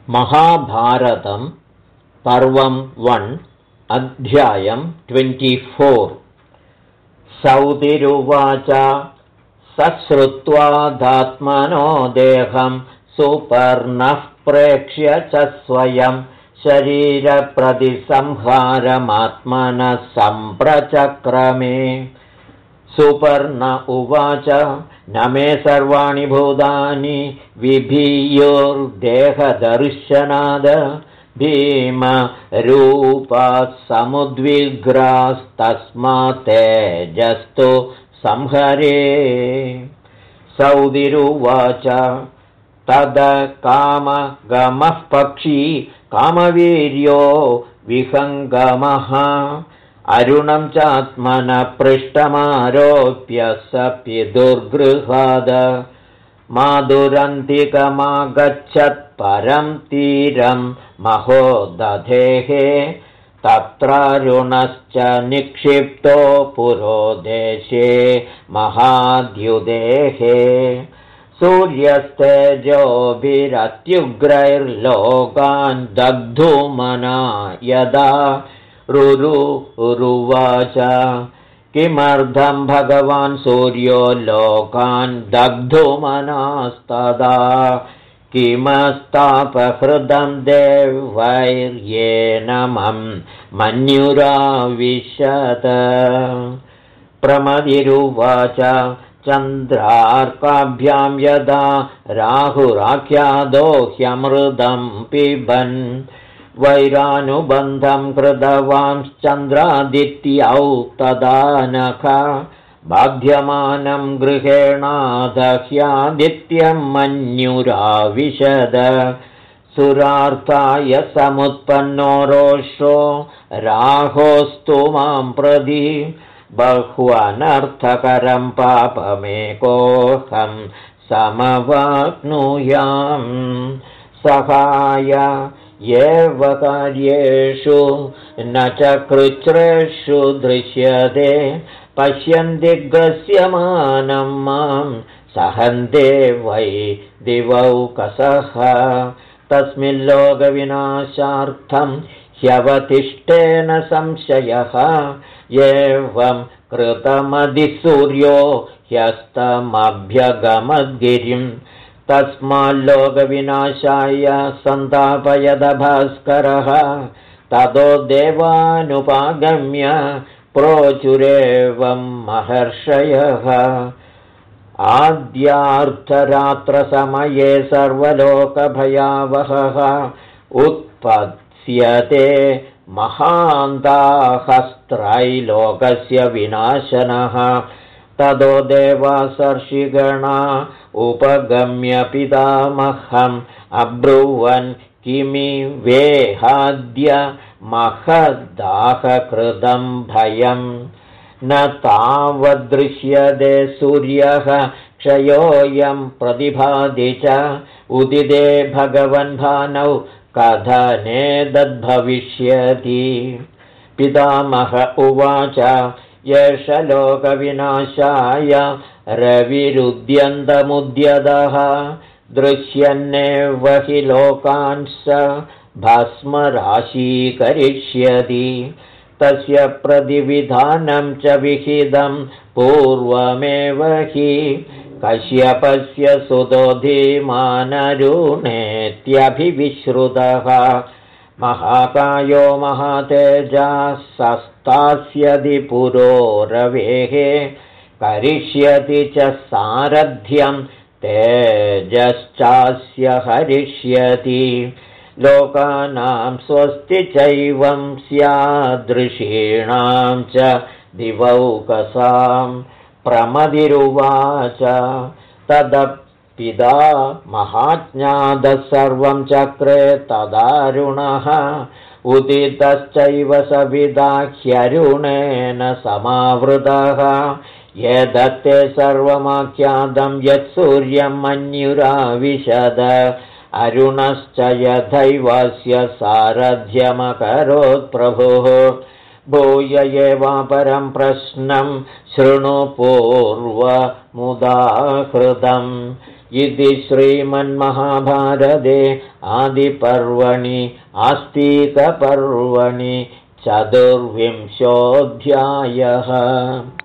महाभारतं पर्वं 1 अध्यायं 24। सौतिरुवाच सश्रुत्वादात्मनो देहं सुपर्णः प्रेक्ष्य च स्वयं शरीरप्रतिसंहारमात्मनः सम्प्रचक्रमे। सुपर्ण उवाच न मे सर्वाणि भूतानि विभीयोर्देहदर्शनाद भीमरूपात् समुद्विग्रास्तस्मात् तेजस्तु संहरे। सौदिरुवाच तद कामगमः पक्षी कामवीर्यो विहङ्गमः अरुणं चात्मनः पृष्ठमारोप्य स पितुर्गृहाद माधुरन्तिकमागच्छत् परं तीरं महोदधेः तत्रारुणश्च निक्षिप्तो पुरोदेशे महाद्युदेः सूर्यस्तेजोभिरत्युग्रैर्लोकान् दग्धुमना यदा रुरुवाच किमर्थं भगवान् सूर्यो लोकान् दग्धुमनास्तदा किमस्तापहृदं देवैर्येन मम मन्युराविशत। प्रमदिरुवाच चन्द्रार्काभ्यां यदा राहुराख्यादो ह्यमृतं पिबन् वैरानुबन्धं कृतवांश्चन्द्रादित्यौ तदा नख बाध्यमानं गृहेणादह्यादित्यं मन्युराविशद। सुरार्थाय समुत्पन्नो रोषो राहोस्तु मां प्रति बह्वनर्थकरं पापमेकोऽहं समवाप्नुयाम्। सहाय एव कार्येषु न च कृच्छ्रेषु दृश्यते पश्यन्ति ग्रस्यमानं मां सहन्ते वै दिवौकसः। तस्मिल्लोकविनाशार्थं ह्यवतिष्ठेन संशयः एवं कृतमधिसूर्यो ह्यस्तमभ्यगमद्गिरिम् तस्माल्लोकविनाशाय सन्तापयद भास्करः ततो देवानुपागम्य प्रोचुरेवं महर्षयः। आद्यार्धरात्रसमये सर्वलोकभयावहः उत्पत्स्यते महान्ताहस्त्रैलोकस्य विनाशनः ततो देवासर्षिगणा उपगम्य पितामहम् अब्रुवन् किमि वेहाद्य महदाहकृतं भयम् न तावदृश्यते सूर्यः क्षयोऽयं प्रतिभाति च उदिते भगवन् भानौ कथनेतद्भविष्यति। पितामह उवाच एष लोकविनाशाय रविरुद्यन्तमुद्यतः दृश्यन्नेव हि लोकान् स भस्मराशीकरिष्यति। तस्य प्रतिविधानं च विहितं पूर्वमेव हि कश्यपस्य सुतो धीमानरुणेत्यभिविश्रुतः महाकायो महातेजसस्तास्यति पुरो रवेः करिष्यति च सारथ्यं तेजश्चास्य हरिष्यति। लोकानां स्वस्ति चैवं स्यादृषीणां च दिवौकसां। प्रमदिरुवाच तदपिदा महाज्ञातः सर्वं चक्रे तदारुणः उदितश्चैव सविदा ह्यरुणेन समावृतः एतत्ते सर्वमाख्यातं यत्सूर्यं मन्युराविशद। अरुणश्च यथैवस्य सारथ्यमकरोत् प्रभुः भूय एवापरं प्रश्नं शृणु पूर्वमुदाहृतं इति श्रीमन्महाभारते आदिपर्वणि आस्तिकपर्वणि 24 अध्यायः।